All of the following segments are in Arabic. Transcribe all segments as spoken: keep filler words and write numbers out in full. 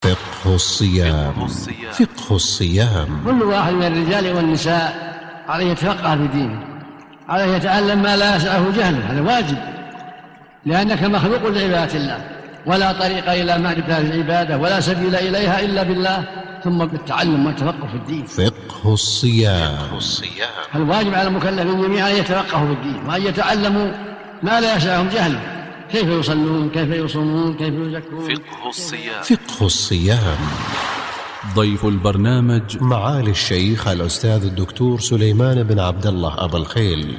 فقه الصيام. فقه الصيام. كل واحد من الرجال والنساء عليه يتفقه في دينه، عليه يتعلم ما لا يسعه جهله، هذا واجب، لأنك مخلوق لعبادة الله، ولا طريق إلى معرفة العبادة ولا سبيل إليها إلا بالله، ثم بالتعلم والتفقه في الدين. فقه الصيام. الواجب على المكلفين جميعا أن يتفقهوا في الدين، وأن يتعلموا ما لا يسعهم جهله، كيف يصلون، كيف يصومون، كيف يزكون. فقه الصيام. فقه الصيام. ضيف البرنامج معالي الشيخ الأستاذ الدكتور سليمان بن عبد الله أبا الخيل.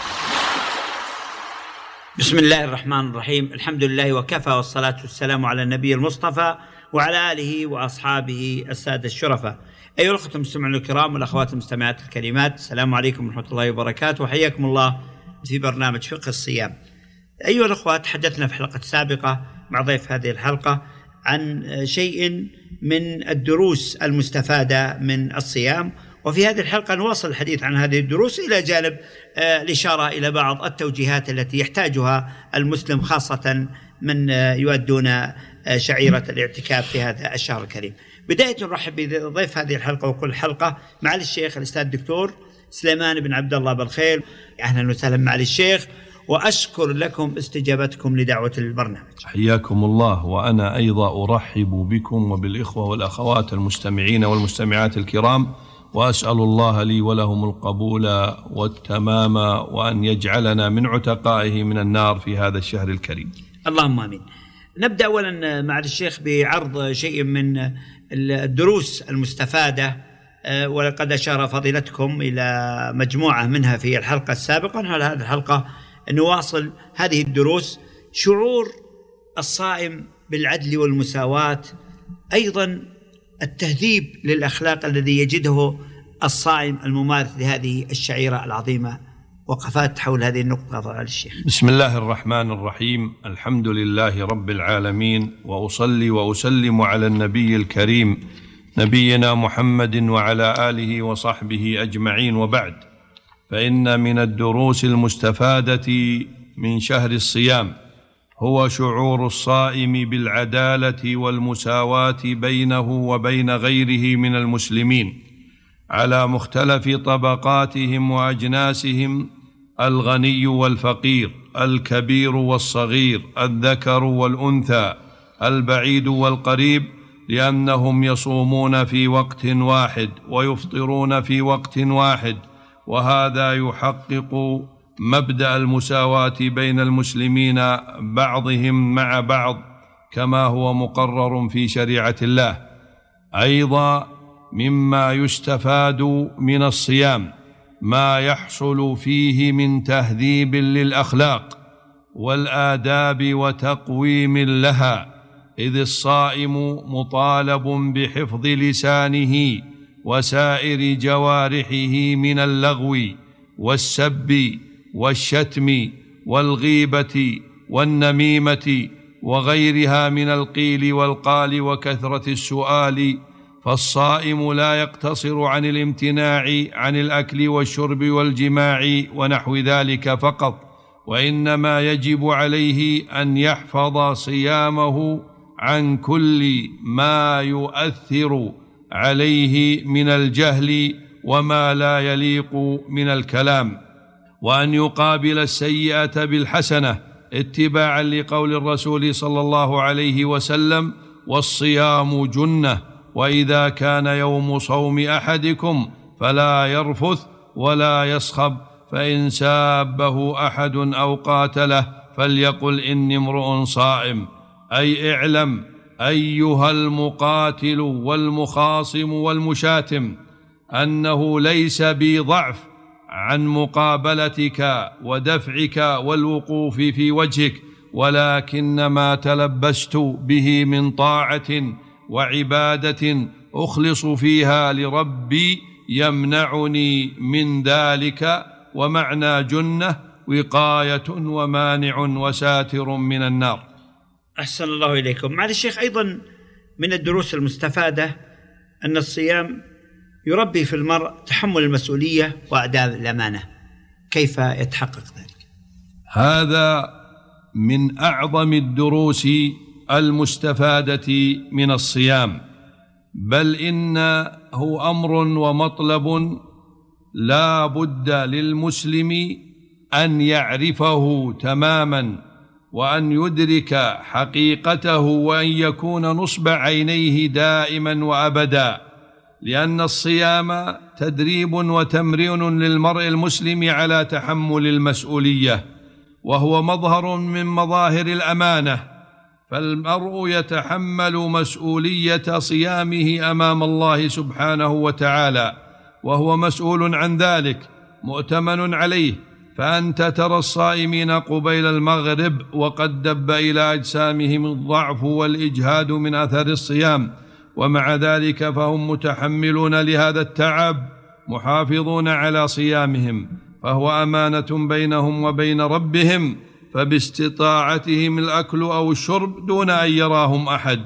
بسم الله الرحمن الرحيم. الحمد لله وكفى، والصلاة والسلام على النبي المصطفى وعلى آله وأصحابه السادة الشرفاء. أيها الأخوة المستمعون الكرام والأخوات المستمعات الكريمات، السلام عليكم ورحمة الله وبركاته، وحياكم الله في برنامج فقه الصيام. أيها الأخوة، تحدثنا في الحلقة السابقة مع ضيف هذه الحلقة عن شيء من الدروس المستفادة من الصيام، وفي هذه الحلقة نواصل الحديث عن هذه الدروس إلى جانب الإشارة إلى بعض التوجيهات التي يحتاجها المسلم، خاصة من يؤدون شعيرة الاعتكاف في هذا الشهر الكريم. بداية نرحب بضيف هذه الحلقة وكل حلقة معالي الشيخ الأستاذ الدكتور سليمان بن عبد الله بالخيل. أهلا وسهلا معالي الشيخ، وأشكر لكم استجابتكم لدعوة البرنامج. حياكم الله، وأنا أيضا أرحب بكم وبالإخوة والأخوات المستمعين والمستمعات الكرام، وأسأل الله لي ولهم القبول والتمام، وأن يجعلنا من عتقائه من النار في هذا الشهر الكريم. اللهم آمين. نبدأ أولا مع الشيخ بعرض شيء من الدروس المستفادة، ولقد أشار فضيلتكم إلى مجموعة منها في الحلقة السابقة. على هذه الحلقة نواصل هذه الدروس. شعور الصائم بالعدل والمساواة، أيضا التهذيب للأخلاق الذي يجده الصائم الممارس لهذه الشعيرة العظيمة. وقفات حول هذه النقطة على الشيخ. بسم الله الرحمن الرحيم. الحمد لله رب العالمين، وأصلي وأسلم على النبي الكريم نبينا محمد وعلى آله وصحبه أجمعين، وبعد، فإن من الدروس المستفادة من شهر الصيام هو شعور الصائم بالعدالة والمساواة بينه وبين غيره من المسلمين على مختلف طبقاتهم وأجناسهم، الغني والفقير، الكبير والصغير، الذكر والأنثى، البعيد والقريب، لأنهم يصومون في وقت واحد ويفطرون في وقت واحد، وهذا يحقق مبدأ المساواة بين المسلمين بعضهم مع بعض كما هو مقرر في شريعة الله. أيضا مما يستفاد من الصيام ما يحصل فيه من تهذيب للأخلاق والآداب وتقويم لها، إذ الصائم مطالب بحفظ لسانه وسائر جوارحه من اللغو والسب والشتم والغيبة والنميمة وغيرها من القيل والقال وكثرة السؤال. فالصائم لا يقتصر عن الامتناع عن الأكل والشرب والجماع ونحو ذلك فقط، وإنما يجب عليه أن يحفظ صيامه عن كل ما يؤثر عليه من الجهل وما لا يليق من الكلام، وأن يقابل السيئة بالحسنة اتباعا لقول الرسول صلى الله عليه وسلم: والصيام جنة، وإذا كان يوم صوم أحدكم فلا يرفث ولا يصخب، فإن سابه أحد أو قاتله فليقل إني امرؤ صائم. أي اعلم أيها المقاتل والمخاصم والمشاتم أنه ليس بي ضعف عن مقابلتك ودفعك والوقوف في وجهك، ولكن ما تلبست به من طاعة وعبادة أخلص فيها لربي يمنعني من ذلك. ومعنى جنة وقاية ومانع وساتر من النار. أحسن الله إليكم. معالي الشيخ، أيضا من الدروس المستفادة أن الصيام يربي في المرء تحمل المسؤولية وأداء الأمانة. كيف يتحقق ذلك؟ هذا من أعظم الدروس المستفادة من الصيام، بل إنه أمر ومطلب لا بد للمسلم أن يعرفه تماما، وأن يدرك حقيقته، وأن يكون نصب عينيه دائما وأبدا، لأن الصيام تدريب وتمرين للمرء المسلم على تحمل المسؤولية، وهو مظهر من مظاهر الأمانة، فالمرء يتحمل مسؤولية صيامه أمام الله سبحانه وتعالى، وهو مسؤول عن ذلك مؤتمن عليه. فأنت ترى الصائمين قبيل المغرب وقد دب إلى أجسامهم الضعف والإجهاد من أثر الصيام، ومع ذلك فهم متحملون لهذا التعب محافظون على صيامهم، فهو أمانة بينهم وبين ربهم، فباستطاعتهم الأكل أو الشرب دون أن يراهم أحد،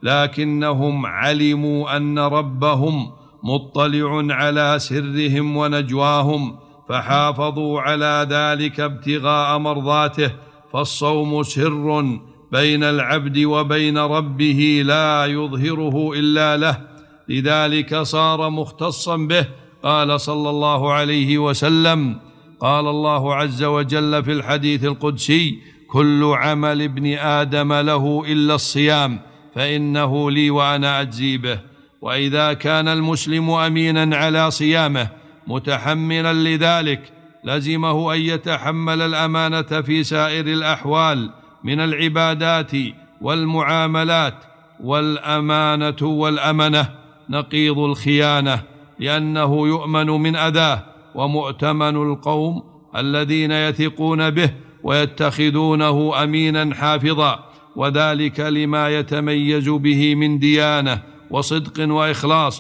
لكنهم علموا أن ربهم مطلع على سرهم ونجواهم، فحافظوا على ذلك ابتغاء مرضاته. فالصوم سر بين العبد وبين ربه لا يظهره إلا له، لذلك صار مختصا به. قال صلى الله عليه وسلم: قال الله عز وجل في الحديث القدسي: كل عمل ابن آدم له إلا الصيام فإنه لي وأنا أجزي به. وإذا كان المسلم أمينا على صيامه متحملا لذلك، لزمه أن يتحمل الأمانة في سائر الأحوال من العبادات والمعاملات. والأمانة والأمنة نقيض الخيانة، لأنه يؤمن من أذاه، ومؤتمن القوم الذين يثقون به ويتخذونه أمينا حافظا، وذلك لما يتميز به من ديانة وصدق وإخلاص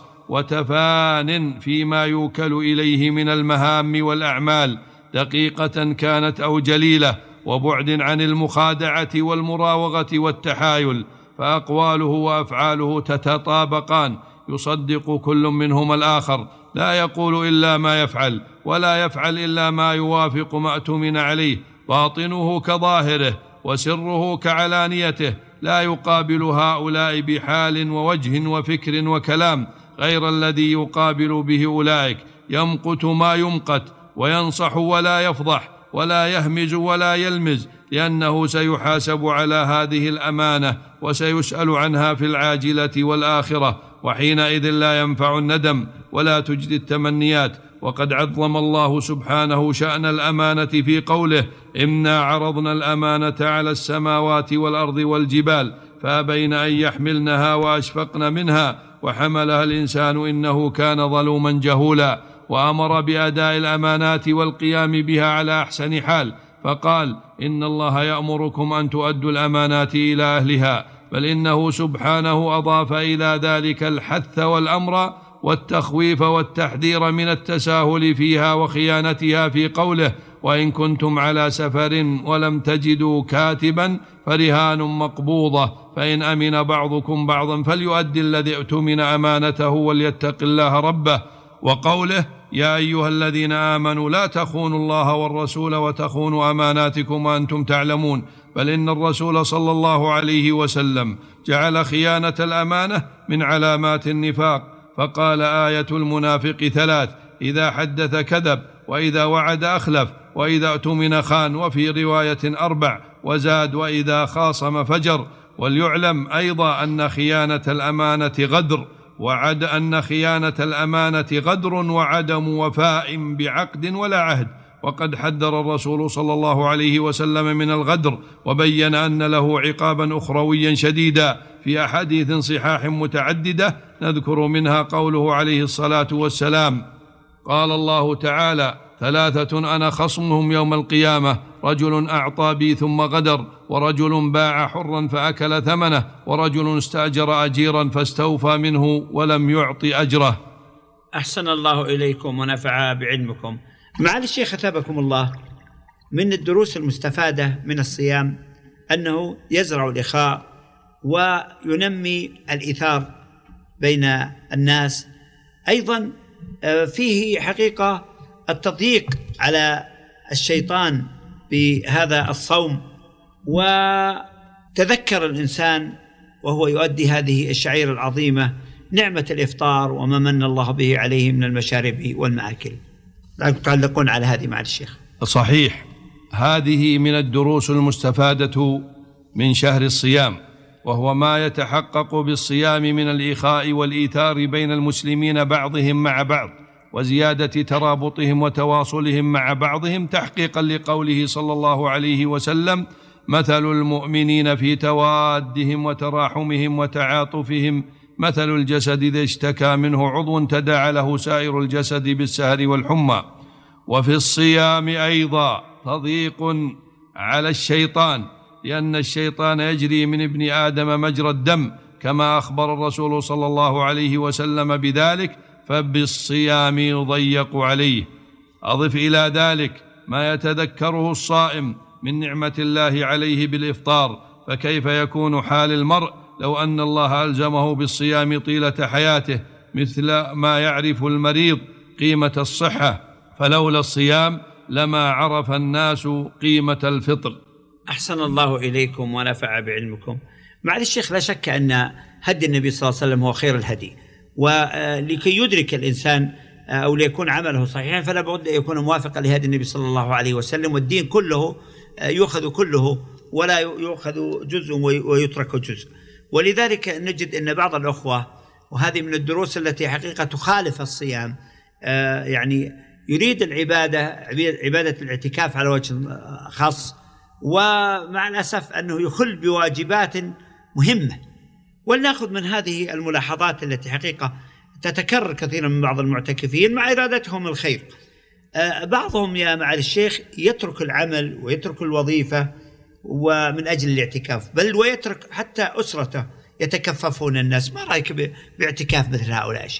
وتفان فيما يوكل إليه من المهام والأعمال، دقيقة كانت أو جليلة، وبعد عن المخادعة والمراوغة والتحايل، فأقواله وأفعاله تتطابقان، يصدق كل منهما الآخر، لا يقول إلا ما يفعل، ولا يفعل إلا ما يوافق ما اؤتمن عليه، باطنه كظاهره وسره كعلانيته، لا يقابل هؤلاء بحال ووجه وفكر وكلام غير الذي يقابل به أولئك، يمقت ما يمقت، وينصح ولا يفضح، ولا يهمز ولا يلمز، لأنه سيحاسب على هذه الأمانة وسيسأل عنها في العاجلة والآخرة، وحينئذ لا ينفع الندم ولا تجدي التمنيات. وقد عظم الله سبحانه شأن الأمانة في قوله: إنا عرضنا الأمانة على السماوات والأرض والجبال فأبين أن يحملنها وأشفقن منها وحملها الإنسان إنه كان ظلوما جهولا. وأمر بأداء الأمانات والقيام بها على أحسن حال، فقال: إن الله يأمركم أن تؤدوا الأمانات إلى أهلها، بل إنه سبحانه أضاف إلى ذلك الحث والأمر والتخويف والتحذير من التساهل فيها وخيانتها في قوله: وإن كنتم على سفر ولم تجدوا كاتبا فرهان مقبوضة، فإن أمن بعضكم بعضا فليؤدي الذي اؤتمن أمانته وليتق الله ربه. وقوله: يا أيها الذين آمنوا لا تخونوا الله والرسول وتخونوا أماناتكم وأنتم تعلمون، بل إن الرسول صلى الله عليه وسلم جعل خيانة الأمانة من علامات النفاق، فقال: آية المنافق ثلاث: إذا حدث كذب، وإذا وعد أخلف، وإذا اؤتمن خان، وفي رواية أربع، وزاد: وإذا خاصم فجر. وليعلم أيضا أن خيانة الأمانة غدر وعد أن خيانة الأمانة غدر وعدم وفاء بعقد ولا عهد، وقد حذر الرسول صلى الله عليه وسلم من الغدر، وبين أن له عقابا أخرويا شديدا في أحاديث صحاح متعددة، نذكر منها قوله عليه الصلاة والسلام: قال الله تعالى: ثلاثة أنا خصمهم يوم القيامة: رجل أعطى بي ثم غدر، ورجل باع حرا فأكل ثمنه، ورجل استأجر أجيرا فاستوفى منه ولم يعط أجره. أحسن الله إليكم ونفع بعلمكم. معالي الشيخ أثابكم الله، من الدروس المستفادة من الصيام أنه يزرع الإخاء وينمي الإيثار بين الناس، أيضا فيه حقيقة التضييق على الشيطان بهذا الصوم، تذكر الإنسان وهو يؤدي هذه الشعيرة العظيمة نعمة الإفطار وما من الله به عليه من المشارب والمآكل. لعلكم تعلقون على هذه مع الشيخ. صحيح، هذه من الدروس المستفادة من شهر الصيام، وهو ما يتحقق بالصيام من الإخاء والإيثار بين المسلمين بعضهم مع بعض، وزيادة ترابطهم وتواصلهم مع بعضهم، تحقيقا لقوله صلى الله عليه وسلم: مثل المؤمنين في توادهم وتراحمهم وتعاطفهم مثل الجسد إذا اشتكى منه عضو تداعى له سائر الجسد بالسهر والحمى. وفي الصيام أيضا تضييق على الشيطان، لأن الشيطان يجري من ابن آدم مجرى الدم، كما أخبر الرسول صلى الله عليه وسلم بذلك، فبالصيام يضيق عليه. أضف إلى ذلك ما يتذكره الصائم من نعمة الله عليه بالإفطار، فكيف يكون حال المرء لو أن الله ألزمه بالصيام طيلة حياته، مثل ما يعرف المريض قيمة الصحة، فلولا الصيام لما عرف الناس قيمة الفطر. أحسن الله إليكم ونفع بعلمكم. معالي الشيخ، لا شك أن هدي النبي صلى الله عليه وسلم هو خير الهدي، ولكي يدرك الإنسان أو ليكون عمله صحيحا فلا بد أن يكون موافقا لهدي النبي صلى الله عليه وسلم، والدين كله يؤخذ كله ولا يؤخذ جزء ويترك جزء. ولذلك نجد أن بعض الأخوة، وهذه من الدروس التي حقيقة تخالف الصيام، يعني يريد العبادة عبادة الاعتكاف على وجه خاص، ومع الأسف أنه يخل بواجبات مهمة. ولنأخذ من هذه الملاحظات التي حقيقة تتكرر كثيرا من بعض المعتكفين مع إرادتهم الخير. بعضهم يا معالي الشيخ يترك العمل ويترك الوظيفة ومن أجل الاعتكاف، بل ويترك حتى أسرته يتكففون الناس. ما رأيك باعتكاف مثل هؤلاء يا شيخ؟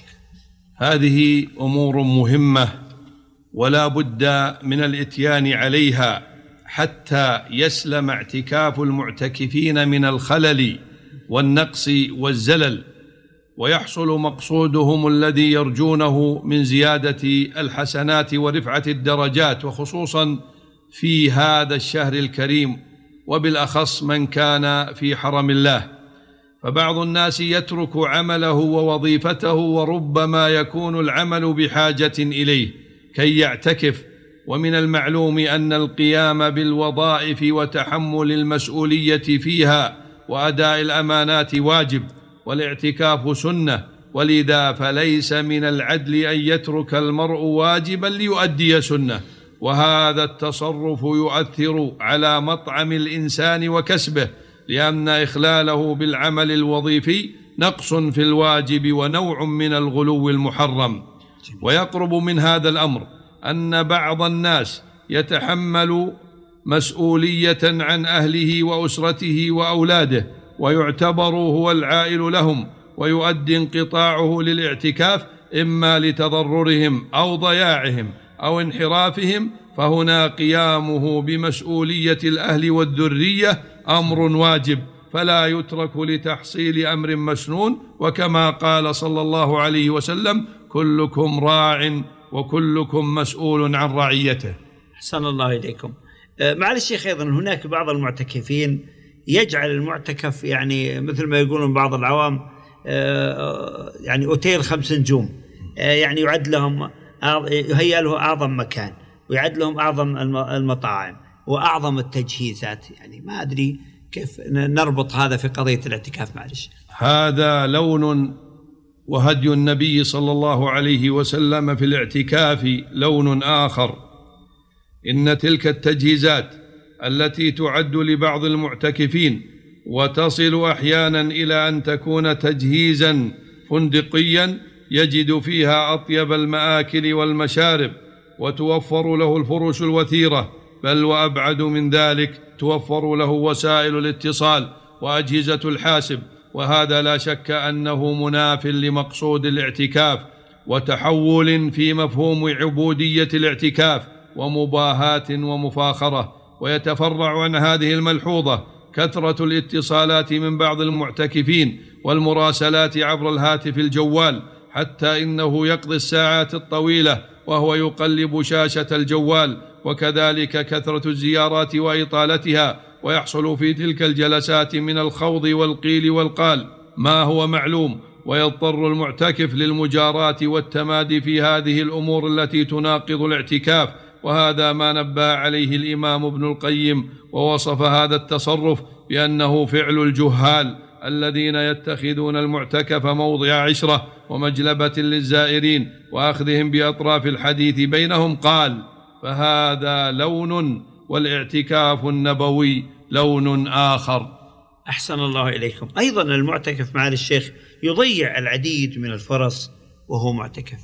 هذه أمور مهمة ولا بد من الإتيان عليها حتى يسلم اعتكاف المعتكفين من الخلل والنقص والزلل، ويحصل مقصودهم الذي يرجونه من زيادة الحسنات ورفعة الدرجات، وخصوصا في هذا الشهر الكريم، وبالأخص من كان في حرم الله. فبعض الناس يترك عمله ووظيفته، وربما يكون العمل بحاجة إليه كي يعتكف. ومن المعلوم أن القيام بالوظائف وتحمل المسؤولية فيها وأداء الأمانات واجب، والاعتكاف سنة، ولذا فليس من العدل أن يترك المرء واجبا ليؤدي سنة. وهذا التصرف يؤثر على مطعم الإنسان وكسبه، لأن إخلاله بالعمل الوظيفي نقص في الواجب ونوع من الغلو المحرم. ويقرب من هذا الأمر أن بعض الناس يتحمل مسؤولية عن أهله وأسرته وأولاده، ويعتبر هو العائل لهم، ويؤدي انقطاعه للاعتكاف إما لتضررهم أو ضياعهم أو انحرافهم، فهنا قيامه بمسؤولية الأهل والذرية أمر واجب، فلا يترك لتحصيل أمر مسنون. وكما قال صلى الله عليه وسلم: كلكم راع وكلكم مسؤول عن رعيته. أحسن الله إليكم. معالي الشيخ، أيضا هناك بعض المعتكفين يجعل المعتكف يعني مثل ما يقولون بعض العوام يعني أوتيل خمس نجوم، يعني يعد لهم يهيأ له أعظم مكان، ويعد لهم أعظم المطاعم وأعظم التجهيزات. يعني ما أدري كيف نربط هذا في قضية الاعتكاف. معلش، هذا لون، وهدي النبي صلى الله عليه وسلم في الاعتكاف لون آخر. إن تلك التجهيزات التي تعد لبعض المعتكفين وتصل أحيانا إلى أن تكون تجهيزا فندقيا يجد فيها أطيب المآكل والمشارب، وتوفر له الفرش الوثيرة، بل وأبعد من ذلك توفر له وسائل الاتصال وأجهزة الحاسب. وهذا لا شك أنه مناف لمقصود الاعتكاف، وتحول في مفهوم عبودية الاعتكاف ومباهاة ومفاخرة. ويتفرع عن هذه الملحوظة كثرة الاتصالات من بعض المعتكفين والمراسلات عبر الهاتف الجوال، حتى إنه يقضي الساعات الطويلة وهو يقلب شاشة الجوال، وكذلك كثرة الزيارات وإطالتها ويحصل في تلك الجلسات من الخوض والقيل والقال ما هو معلوم، ويضطر المعتكف للمجاراة والتمادي في هذه الأمور التي تناقض الاعتكاف، وهذا ما نبه عليه الإمام ابن القيم، ووصف هذا التصرف بأنه فعل الجهال الذين يتخذون المعتكف موضع عشرة ومجلبة للزائرين وأخذهم بأطراف الحديث بينهم. قال: فهذا لون، والاعتكاف النبوي لون آخر. أحسن الله إليكم. أيضا المعتكف معالي الشيخ يضيع العديد من الفرص وهو معتكف.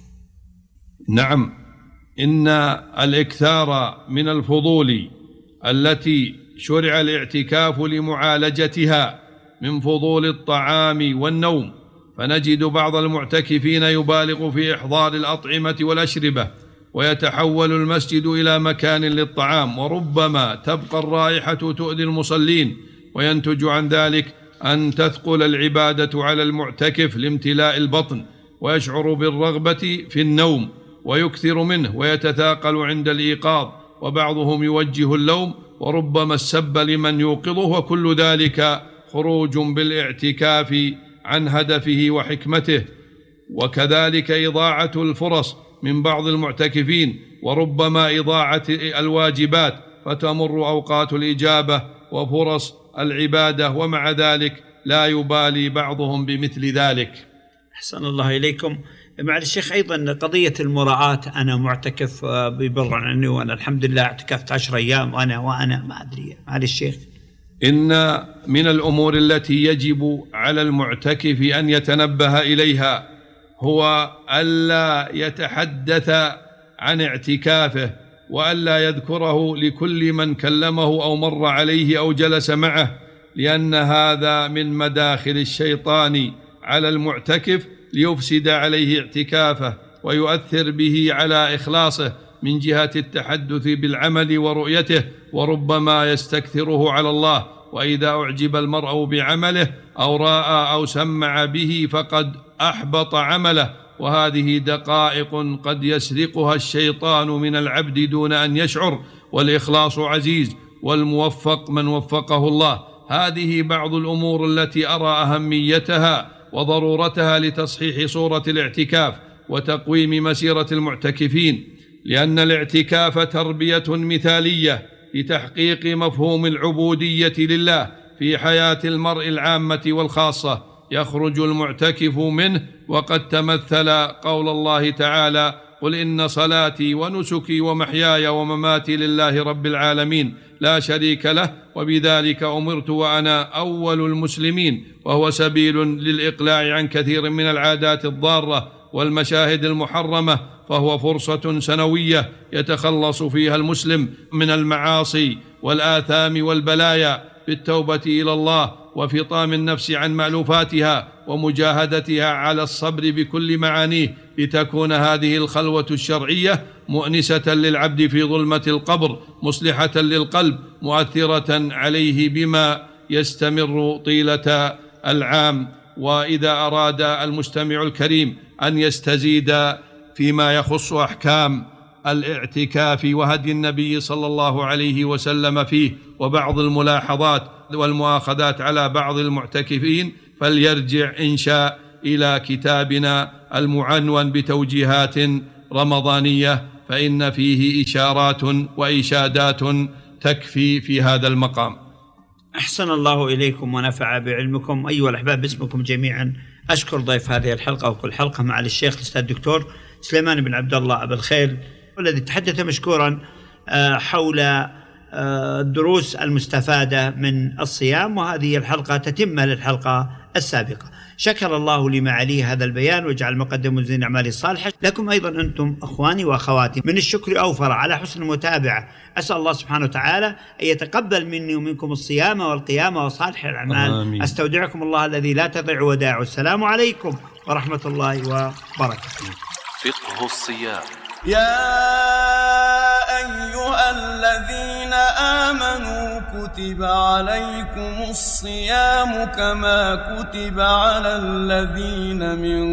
نعم، إن الإكثار من الفضول التي شرع الاعتكاف لمعالجتها من فضول الطعام والنوم، فنجد بعض المعتكفين يبالغ في إحضار الأطعمة والأشربة، ويتحول المسجد إلى مكان للطعام، وربما تبقى الرائحة تؤذي المصلين، وينتج عن ذلك أن تثقل العبادة على المعتكف لامتلاء البطن، ويشعر بالرغبة في النوم ويكثر منه، ويتثاقل عند الإيقاظ، وبعضهم يوجه اللوم وربما السب لمن يوقظه، وكل ذلك خروج بالاعتكاف عن هدفه وحكمته. وكذلك إضاعة الفرص من بعض المعتكفين، وربما إضاعة الواجبات، فتمر أوقات الإجابة وفرص العبادة، ومع ذلك لا يبالي بعضهم بمثل ذلك. أحسن الله إليكم. مع الشيخ أيضا قضية المراعاة، أنا معتكف ببر عني وأنا الحمد لله اعتكفت عشر أيام وأنا وأنا ما أدري. مع الشيخ، إن من الأمور التي يجب على المعتكف أن يتنبه إليها هو ألا يتحدث عن اعتكافه، وألا يذكره لكل من كلمه أو مر عليه أو جلس معه، لأن هذا من مداخل الشيطان على المعتكف ليفسد عليه اعتكافه ويؤثر به على إخلاصه من جهة التحدث بالعمل ورؤيته، وربما يستكثره على الله. وإذا أعجب المرء بعمله أو رأى أو سمع به فقد أحبط عمله، وهذه دقائق قد يسرقها الشيطان من العبد دون أن يشعر، والإخلاص عزيز، والموفق من وفقه الله. هذه بعض الأمور التي أرى أهميتها وضرورتها لتصحيح صورة الاعتكاف وتقويم مسيرة المعتكفين، لأن الاعتكاف تربية مثالية لتحقيق مفهوم العبودية لله في حياة المرء العامة والخاصة، يخرج المعتكف منه وقد تمثل قول الله تعالى: قل إن صلاتي ونسكي ومحياي ومماتي لله رب العالمين لا شريك له وبذلك أمرت وأنا أول المسلمين، وهو سبيل للإقلاع عن كثير من العادات الضارة والمشاهد المحرمة، فهو فرصة سنوية يتخلص فيها المسلم من المعاصي والآثام والبلايا بالتوبة إلى الله وفطام النفس عن مألوفاتها ومجاهدتها على الصبر بكل معانيه، لتكون هذه الخلوة الشرعية مؤنسة للعبد في ظلمة القبر، مصلحة للقلب، مؤثرة عليه بما يستمر طيلة العام. وإذا أراد المستمع الكريم أن يستزيد فيما يخص أحكام الاعتكاف وهدي النبي صلى الله عليه وسلم فيه وبعض الملاحظات والمؤاخذات على بعض المعتكفين، فليرجع إن شاء إلى كتابنا المعنون بتوجيهات رمضانية، فإن فيه إشارات وإشادات تكفي في هذا المقام. أحسن الله إليكم ونفع بعلمكم. أيها الأحباب، باسمكم جميعا أشكر ضيف هذه الحلقة وكل حلقة معالي الشيخ الأستاذ الدكتور سليمان بن عبد الله أبا الخير، والذي تحدث مشكورا حول الدروس المستفادة من الصيام، وهذه الحلقة تتمة للحلقة السابقة. شكر الله لمعاليه هذا البيان وجعل مقدم زين أعمالي الصالحة. لكم أيضا أنتم أخواني وأخواتي من الشكر أوفر على حسن المتابعة. أسأل الله سبحانه وتعالى أن يتقبل مني ومنكم الصيام والقيام وصالح الأعمال. آمين. أستودعكم الله الذي لا تضيع ودائعه. السلام عليكم ورحمة الله وبركاته. فقه الصيام. يا أيها الذين آمنوا كتب عليكم الصيام كما كتب على الذين من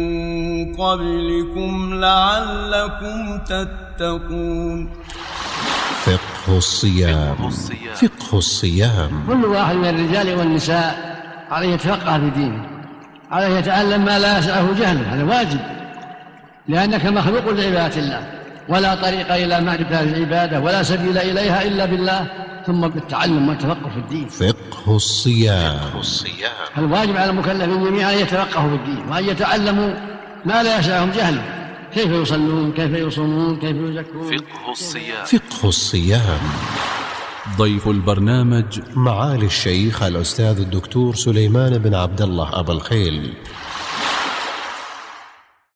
قبلكم لعلكم تتقون. فقه فقه الصيام. فقه الصيام. كل واحد من الرجال والنساء عليه يتفقه في دينه، عليه يتعلم ما لا يسعه جهله، هذا واجب، لأنك مخلوق لعبادة الله، ولا طريق إلى معرفة هذه العبادة ولا سبيل إليها إلا بالله، ثم بالتعلم والتفقه في الدين. فقه الصيام. الواجب على المكلفين جميعا أن يتفقهوا في الدين وأن يتعلموا ما لا يسعهم جهله، كيف يصلون، كيف يصومون، كيف يزكون. فقه الصيام. فقه الصيام. ضيف البرنامج معالي الشيخ الأستاذ الدكتور سليمان بن عبد الله أبا الخيل.